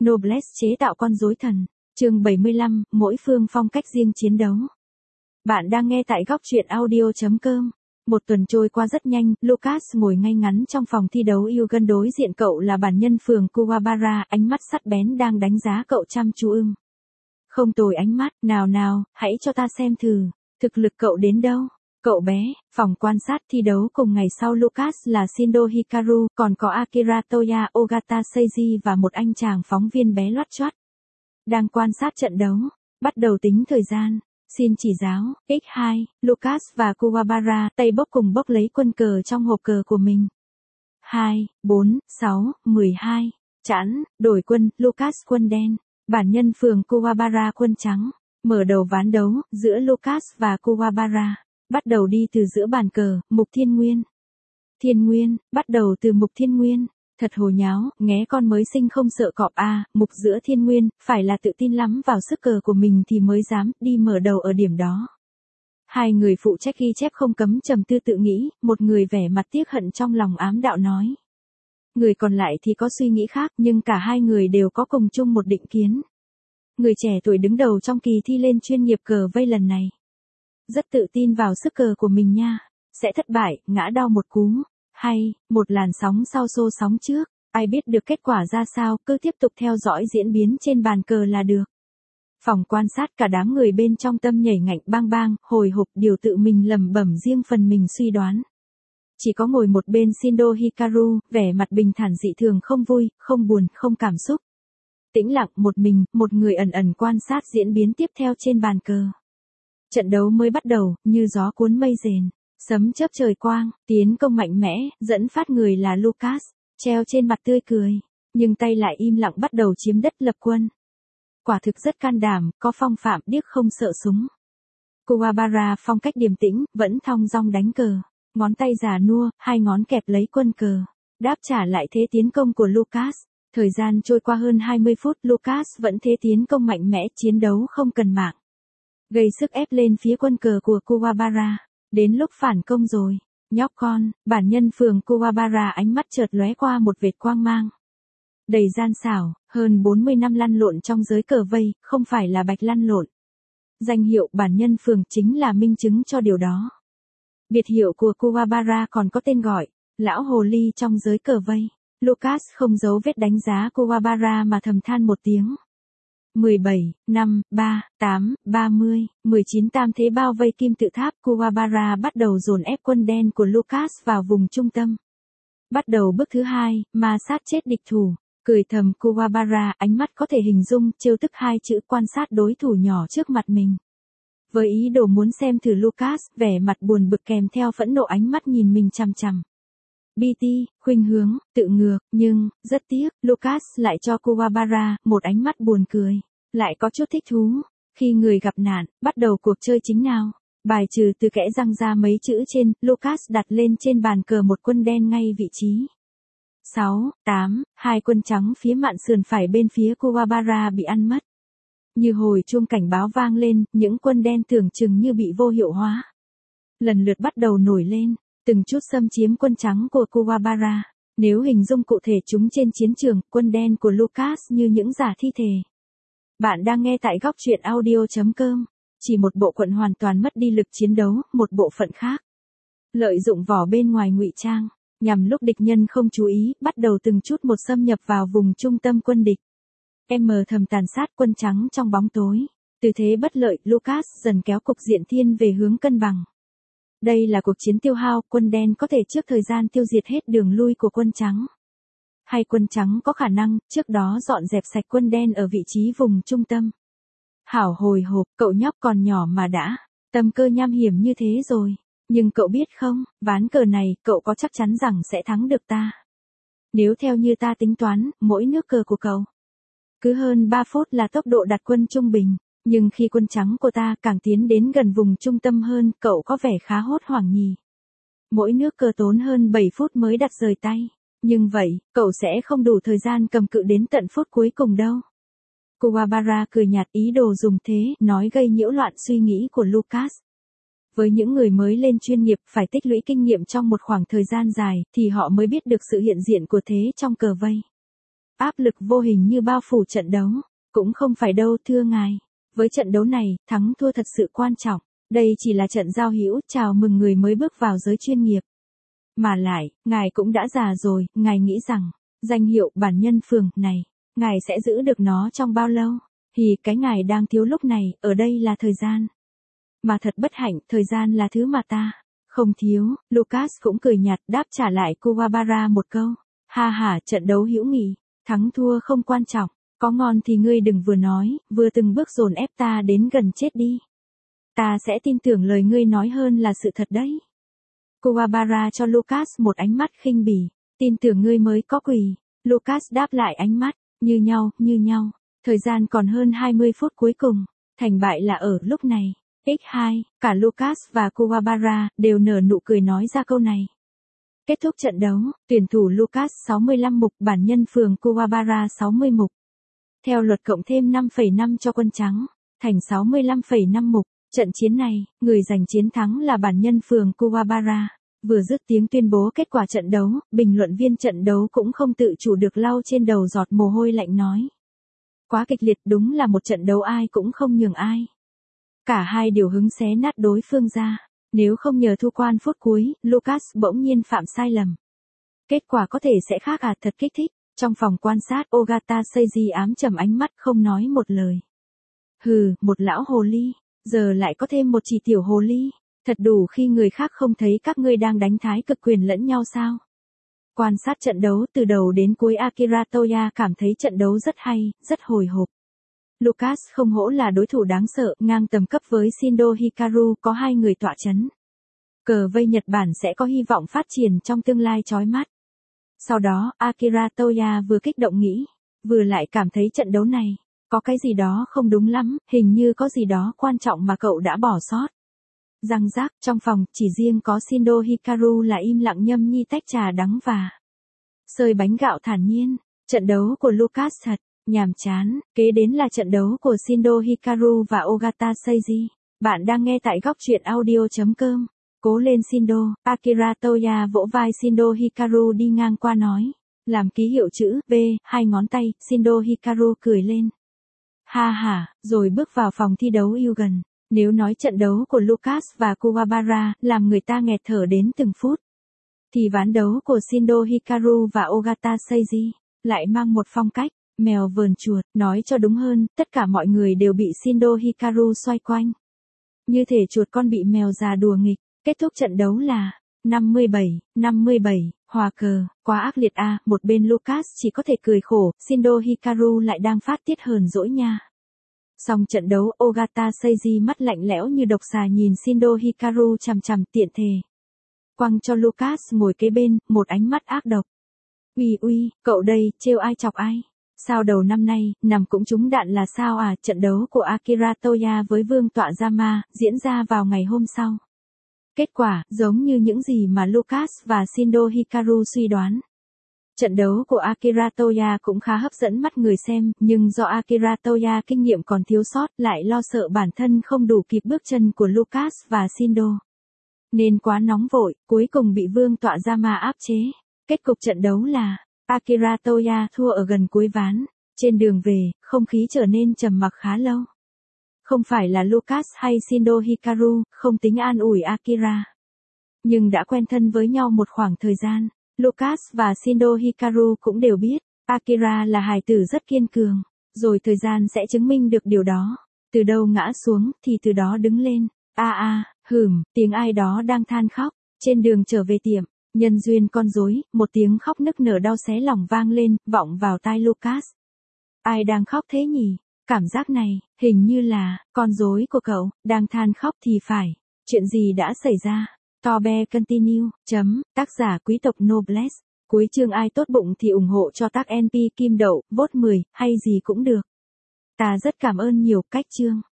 Noblesse chế tạo con rối thần. Chương 75, mỗi phương phong cách riêng chiến đấu. Bạn đang nghe tại góc truyện audio.com. Một tuần trôi qua rất nhanh, Lucas ngồi ngay ngắn trong phòng thi đấu Yugen, đối diện cậu là bản nhân phường Kuwabara, ánh mắt sắc bén đang đánh giá cậu chăm chú. Không tồi ánh mắt, nào, hãy cho ta xem thử, thực lực cậu đến đâu. Cậu bé, phòng quan sát thi đấu cùng ngày sau Lucas là Shindo Hikaru, còn có Akira Toya, Ogata Seiji và một anh chàng phóng viên bé loắt choắt. Đang quan sát trận đấu, bắt đầu tính thời gian. Xin chỉ giáo, x2, Lucas và Kuwabara tay cùng bốc lấy quân cờ trong hộp cờ của mình. 2, 4, 6, 12. Chẵn, đổi quân, Lucas quân đen, bản nhân phường Kuwabara quân trắng. Mở đầu ván đấu, giữa Lucas và Kuwabara. Bắt đầu đi từ giữa bàn cờ, mục thiên nguyên. Thiên nguyên, bắt đầu từ mục thiên nguyên. Thật hồ nháo, nghé con mới sinh không sợ cọp a, mục giữa thiên nguyên, phải là tự tin lắm vào sức cờ của mình thì mới dám đi mở đầu ở điểm đó. Hai người phụ trách ghi chép không cấm trầm tư tự nghĩ, một người vẻ mặt tiếc hận trong lòng ám đạo nói. Người còn lại thì có suy nghĩ khác, nhưng cả hai người đều có cùng chung một định kiến. Người trẻ tuổi đứng đầu trong kỳ thi lên chuyên nghiệp cờ vây lần này. Rất tự tin vào sức cờ của mình nha, sẽ thất bại, ngã đau một cú. Hay, một làn sóng sau xô sóng trước, ai biết được kết quả ra sao, cứ tiếp tục theo dõi diễn biến trên bàn cờ là được. Phòng quan sát cả đám người bên trong tâm nhảy ngạnh bang bang, hồi hộp điều tự mình lẩm bẩm riêng phần mình suy đoán. Chỉ có ngồi một bên Shindo Hikaru, vẻ mặt bình thản dị thường, không vui, không buồn, không cảm xúc. Tĩnh lặng một mình, một người ẩn quan sát diễn biến tiếp theo trên bàn cờ. Trận đấu mới bắt đầu, như gió cuốn mây rền. Sấm chớp trời quang, tiến công mạnh mẽ, dẫn phát người là Lucas, treo trên mặt tươi cười, nhưng tay lại im lặng bắt đầu chiếm đất lập quân. Quả thực rất can đảm, có phong phạm, điếc không sợ súng. Kuwabara phong cách điềm tĩnh, vẫn thong dong đánh cờ, ngón tay già nua, hai ngón kẹp lấy quân cờ, đáp trả lại thế tiến công của Lucas. Thời gian trôi qua hơn 20 phút, Lucas vẫn thế tiến công mạnh mẽ, chiến đấu không cần mạng. Gây sức ép lên phía quân cờ của Kuwabara. Đến lúc phản công rồi, nhóc con, bản nhân phường Kuwabara ánh mắt chợt lóe qua một vệt quang mang. Đầy gian xảo, hơn 40 năm lăn lộn trong giới cờ vây, không phải là bạch lăn lộn. Danh hiệu bản nhân phường chính là minh chứng cho điều đó. Biệt hiệu của Kuwabara còn có tên gọi, lão hồ ly trong giới cờ vây. Lucas không giấu vết đánh giá Kuwabara mà thầm than một tiếng. 17, 5, 3, 8, 30, 19 tam thế bao vây kim tự tháp. Kuwabara bắt đầu dồn ép quân đen của Lucas vào vùng trung tâm. Bắt đầu bước thứ hai, ma sát chết địch thủ. Cười thầm Kuwabara, ánh mắt có thể hình dung, trêu tức hai chữ, quan sát đối thủ nhỏ trước mặt mình. Với ý đồ muốn xem thử Lucas, vẻ mặt buồn bực kèm theo phẫn nộ, ánh mắt nhìn mình chằm chằm. BT, khuynh hướng, tự ngược, nhưng, rất tiếc, Lucas lại cho Kuwabara một ánh mắt buồn cười, lại có chút thích thú. Khi người gặp nạn, bắt đầu cuộc chơi chính nào. Bài trừ từ kẽ răng ra mấy chữ trên, Lucas đặt lên trên bàn cờ một quân đen ngay vị trí 6, 8, hai quân trắng phía mạn sườn phải bên phía Kuwabara bị ăn mất. Như hồi chuông cảnh báo vang lên, những quân đen tưởng chừng như bị vô hiệu hóa. Lần lượt bắt đầu nổi lên. Từng chút xâm chiếm quân trắng của Kuwabara. Nếu hình dung cụ thể chúng trên chiến trường, quân đen của Lucas như những giả thi thể. Bạn đang nghe tại góc truyện audio.com. Chỉ một bộ phận hoàn toàn mất đi lực chiến đấu, một bộ phận khác lợi dụng vỏ bên ngoài ngụy trang, nhằm lúc địch nhân không chú ý, bắt đầu từng chút một xâm nhập vào vùng trung tâm quân địch. Thầm tàn sát quân trắng trong bóng tối. Từ thế bất lợi, Lucas dần kéo cục diện thiên về hướng cân bằng. Đây là cuộc chiến tiêu hao, quân đen có thể trước thời gian tiêu diệt hết đường lui của quân trắng. Hay quân trắng có khả năng, trước đó dọn dẹp sạch quân đen ở vị trí vùng trung tâm. Hảo hồi hộp, cậu nhóc còn nhỏ mà đã, tâm cơ nham hiểm như thế rồi. Nhưng cậu biết không, ván cờ này, cậu có chắc chắn rằng sẽ thắng được ta. Nếu theo như ta tính toán, mỗi nước cờ của cậu cứ hơn 3 phút là tốc độ đặt quân trung bình. Nhưng khi quân trắng của ta càng tiến đến gần vùng trung tâm hơn, cậu có vẻ khá hốt hoảng nhỉ. Mỗi nước cờ tốn hơn 7 phút mới đặt rời tay. Nhưng vậy, cậu sẽ không đủ thời gian cầm cự đến tận phút cuối cùng đâu. Kuwabara cười nhạt, ý đồ dùng thế, nói gây nhiễu loạn suy nghĩ của Lucas. Với những người mới lên chuyên nghiệp, phải tích lũy kinh nghiệm trong một khoảng thời gian dài, thì họ mới biết được sự hiện diện của thế trong cờ vây. áp lực vô hình như bao phủ trận đấu. Cũng không phải đâu thưa ngài. Với trận đấu này, thắng thua thật sự quan trọng. Đây chỉ là trận giao hữu chào mừng người mới bước vào giới chuyên nghiệp. Mà lại, ngài cũng đã già rồi, ngài nghĩ rằng, danh hiệu bản nhân phường này, ngài sẽ giữ được nó trong bao lâu? Cái ngài đang thiếu lúc này, ở đây là thời gian. Mà thật bất hạnh, thời gian là thứ mà ta không thiếu. Lucas cũng cười nhạt đáp trả lại Kuwabara một câu. Ha ha, trận đấu hữu nghị, thắng thua không quan trọng, có ngon thì ngươi đừng vừa nói, vừa từng bước dồn ép ta đến gần chết đi. Ta sẽ tin tưởng lời ngươi nói hơn là sự thật đấy. Kuwabara cho Lucas một ánh mắt khinh bỉ, tin tưởng ngươi mới có quỷ. Lucas đáp lại ánh mắt, như nhau. Thời gian còn hơn 20 phút cuối cùng, thành bại là ở lúc này. X2, cả Lucas và Kuwabara đều nở nụ cười nói ra câu này. Kết thúc trận đấu, tuyển thủ Lucas 65 mục, bản nhân phường Kuwabara 60 mục. Theo luật cộng thêm 5,5 cho quân trắng, thành 65,5 mục. Trận chiến này, người giành chiến thắng là bản nhân phường Kuwabara. Vừa dứt tiếng tuyên bố kết quả trận đấu, bình luận viên trận đấu cũng không tự chủ được lau trên đầu giọt mồ hôi lạnh nói. Quá kịch liệt, đúng là một trận đấu ai cũng không nhường ai. Cả hai đều hứng xé nát đối phương ra. Nếu không nhờ thu quan phút cuối, Lucas bỗng nhiên phạm sai lầm. Kết quả có thể sẽ khác thật kích thích. Trong phòng quan sát, Ogata Seiji ám trầm ánh mắt không nói một lời. Hừ, một lão hồ ly, giờ lại có thêm một chỉ tiểu hồ ly. Thật đủ khi người khác không thấy các ngươi đang đánh thái cực quyền lẫn nhau sao. Quan sát trận đấu từ đầu đến cuối, Akira Toya cảm thấy trận đấu rất hay, rất hồi hộp. Lucas không hổ là đối thủ đáng sợ, ngang tầm cấp với Shindo Hikaru, có hai người tọa chấn. Cờ vây Nhật Bản sẽ có hy vọng phát triển trong tương lai chói mắt. Sau đó, Akira Toya vừa kích động nghĩ, vừa lại cảm thấy trận đấu này, có cái gì đó không đúng lắm, hình như có gì đó quan trọng mà cậu đã bỏ sót. Răng rác, trong phòng, chỉ riêng có Shindo Hikaru là im lặng nhâm nhi tách trà đắng và sơi bánh gạo thản nhiên. Trận đấu của Lucas thật nhàm chán, kế đến là trận đấu của Shindo Hikaru và Ogata Seiji. Bạn đang nghe tại góc truyện audio.com. Cố lên Shindo, Akira Toya vỗ vai Shindo Hikaru đi ngang qua nói. Làm ký hiệu chữ B, hai ngón tay, Shindo Hikaru cười lên. Ha ha, rồi bước vào phòng thi đấu yêu gần. Nếu nói trận đấu của Lucas và Kuwabara làm người ta nghẹt thở đến từng phút, thì ván đấu của Shindo Hikaru và Ogata Seiji lại mang một phong cách mèo vờn chuột. Nói cho đúng hơn, tất cả mọi người đều bị Shindo Hikaru xoay quanh. Như thể chuột con bị mèo già đùa nghịch. Kết thúc trận đấu là 57, hòa cờ, quá ác liệt một bên Lucas chỉ có thể cười khổ, Shindo Hikaru lại đang phát tiết hờn dỗi nha. Xong trận đấu, Ogata Seiji mắt lạnh lẽo như độc xà nhìn Shindo Hikaru chằm chằm, tiện thể quăng cho Lucas ngồi kế bên, một ánh mắt ác độc. Uy, cậu đây, trêu ai chọc ai? Sao đầu năm nay, nằm cũng trúng đạn là sao Trận đấu của Akira Toya với Vương Tọa Yama diễn ra vào ngày hôm sau. Kết quả, giống như những gì mà Lucas và Shindo Hikaru suy đoán. Trận đấu của Akira Toya cũng khá hấp dẫn mắt người xem, nhưng do Akira Toya kinh nghiệm còn thiếu sót, lại lo sợ bản thân không đủ kịp bước chân của Lucas và Shindo, nên quá nóng vội, cuối cùng bị Vương Tọa Yama áp chế. Kết cục trận đấu là Akira Toya thua ở gần cuối ván. Trên đường về, không khí trở nên trầm mặc khá lâu. Không phải là Lucas hay Shindo Hikaru không tính an ủi Akira, nhưng đã quen thân với nhau một khoảng thời gian, Lucas và Shindo Hikaru cũng đều biết, Akira là hài tử rất kiên cường, rồi thời gian sẽ chứng minh được điều đó. Từ đâu ngã xuống thì từ đó đứng lên. Tiếng ai đó đang than khóc. Trên đường trở về tiệm, nhân duyên con rối, một tiếng khóc nức nở đau xé lòng vang lên, vọng vào tai Lucas. Ai đang khóc thế nhỉ? Cảm giác này, hình như là con rối của cậu đang than khóc thì phải. Chuyện gì đã xảy ra? Tobe continue. Tác giả quý tộc Noblesse. Cuối chương ai tốt bụng thì ủng hộ cho tác NP Kim Đậu, vote 10, hay gì cũng được. Ta rất cảm ơn nhiều. Cách chương.